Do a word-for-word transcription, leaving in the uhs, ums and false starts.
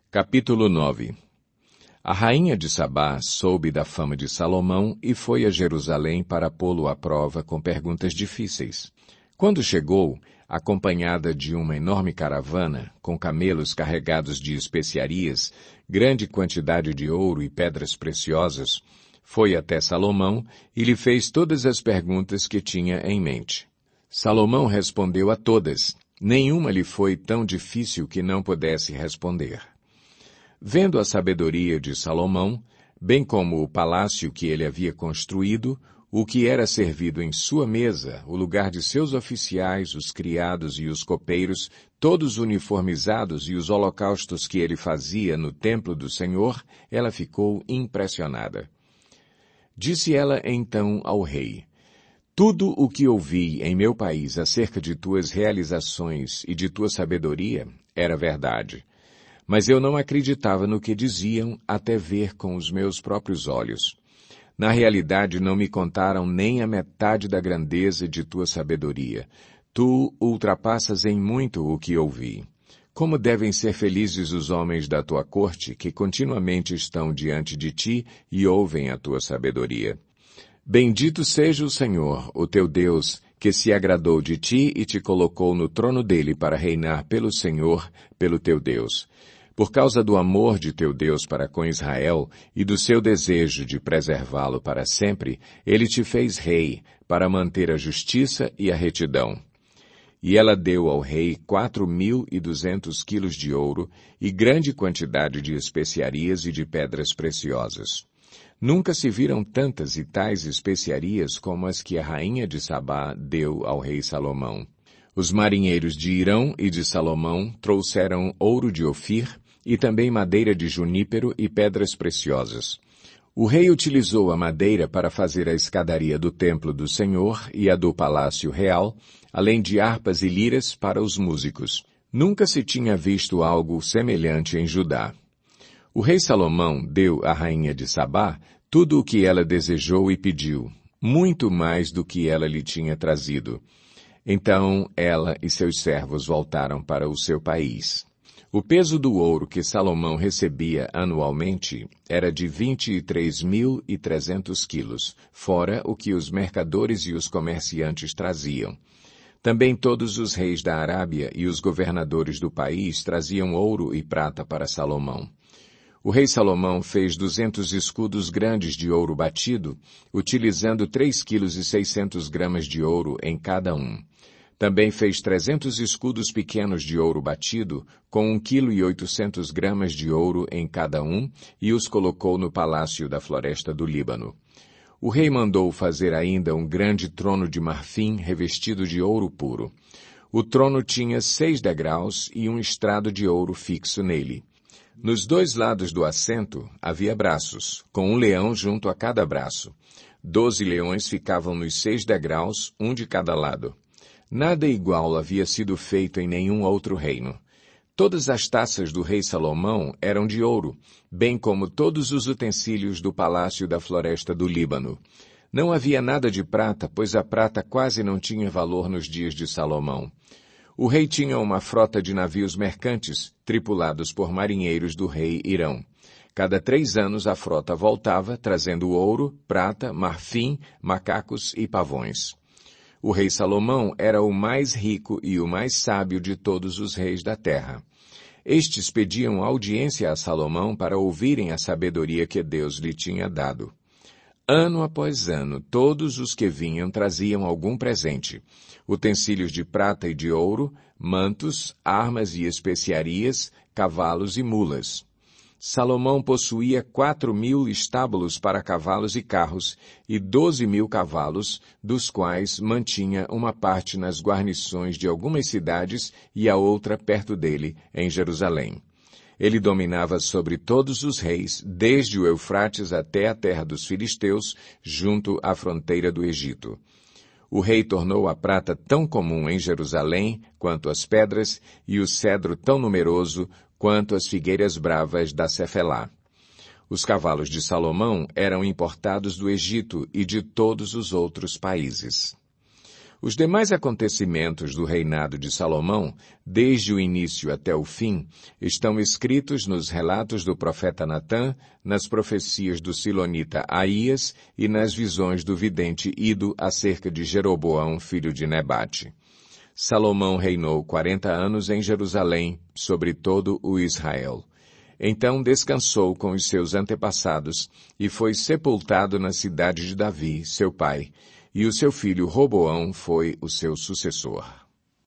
Capítulo nove. A rainha de Sabá soube da fama de Salomão e foi a Jerusalém para pô-lo à prova com perguntas difíceis. Quando chegou, acompanhada de uma enorme caravana, com camelos carregados de especiarias, grande quantidade de ouro e pedras preciosas, foi até Salomão e lhe fez todas as perguntas que tinha em mente. Salomão respondeu a todas. Nenhuma lhe foi tão difícil que não pudesse responder. Vendo a sabedoria de Salomão, bem como o palácio que ele havia construído, o que era servido em sua mesa, o lugar de seus oficiais, os criados e os copeiros, todos uniformizados e os holocaustos que ele fazia no templo do Senhor, ela ficou impressionada. Disse ela então ao rei: Tudo o que ouvi em meu país acerca de tuas realizações e de tua sabedoria era verdade. Mas eu não acreditava no que diziam até ver com os meus próprios olhos. Na realidade, não me contaram nem a metade da grandeza de tua sabedoria. Tu ultrapassas em muito o que ouvi. Como devem ser felizes os homens da tua corte, que continuamente estão diante de ti e ouvem a tua sabedoria. Bendito seja o Senhor, o teu Deus, que se agradou de ti e te colocou no trono dele para reinar pelo Senhor, pelo teu Deus. Por causa do amor de teu Deus para com Israel e do seu desejo de preservá-lo para sempre, ele te fez rei, para manter a justiça e a retidão. E ela deu ao rei quatro mil e duzentos quilos de ouro e grande quantidade de especiarias e de pedras preciosas. Nunca se viram tantas e tais especiarias como as que a rainha de Sabá deu ao rei Salomão. Os marinheiros de Hirão e de Salomão trouxeram ouro de Ofir, e também madeira de junípero e pedras preciosas. O rei utilizou a madeira para fazer a escadaria do templo do Senhor e a do palácio real, além de harpas e liras para os músicos. Nunca se tinha visto algo semelhante em Judá. O rei Salomão deu à rainha de Sabá tudo o que ela desejou e pediu, muito mais do que ela lhe tinha trazido. Então ela e seus servos voltaram para o seu país. O peso do ouro que Salomão recebia anualmente era de vinte e três mil e trezentos quilos, fora o que os mercadores e os comerciantes traziam. Também todos os reis da Arábia e os governadores do país traziam ouro e prata para Salomão. O rei Salomão fez duzentos escudos grandes de ouro batido, utilizando três quilos e seiscentos gramas de ouro em cada um. Também fez trezentos escudos pequenos de ouro batido, com um quilo e oitocentos gramas de ouro em cada um, e os colocou no palácio da floresta do Líbano. O rei mandou fazer ainda um grande trono de marfim revestido de ouro puro. O trono tinha seis degraus e um estrado de ouro fixo nele. Nos dois lados do assento havia braços, com um leão junto a cada braço. Doze leões ficavam nos seis degraus, um de cada lado. Nada igual havia sido feito em nenhum outro reino. Todas as taças do rei Salomão eram de ouro, bem como todos os utensílios do palácio da floresta do Líbano. Não havia nada de prata, pois a prata quase não tinha valor nos dias de Salomão. O rei tinha uma frota de navios mercantes, tripulados por marinheiros do rei Hirão. Cada três anos a frota voltava, trazendo ouro, prata, marfim, macacos e pavões. O rei Salomão era o mais rico e o mais sábio de todos os reis da terra. Estes pediam audiência a Salomão para ouvirem a sabedoria que Deus lhe tinha dado. Ano após ano, todos os que vinham traziam algum presente: utensílios de prata e de ouro, mantos, armas e especiarias, cavalos e mulas. Salomão possuía quatro mil estábulos para cavalos e carros e doze mil cavalos, dos quais mantinha uma parte nas guarnições de algumas cidades e a outra perto dele, em Jerusalém. Ele dominava sobre todos os reis, desde o Eufrates até a terra dos filisteus, junto à fronteira do Egito. O rei tornou a prata tão comum em Jerusalém quanto as pedras, e o cedro tão numeroso quanto as figueiras bravas da Cefelá. Os cavalos de Salomão eram importados do Egito e de todos os outros países. Os demais acontecimentos do reinado de Salomão, desde o início até o fim, estão escritos nos relatos do profeta Natã, nas profecias do silonita Aías e nas visões do vidente Ido acerca de Jeroboão, filho de Nebate. Salomão reinou quarenta anos em Jerusalém, sobre todo o Israel. Então descansou com os seus antepassados e foi sepultado na cidade de Davi, seu pai, e o seu filho Roboão foi o seu sucessor.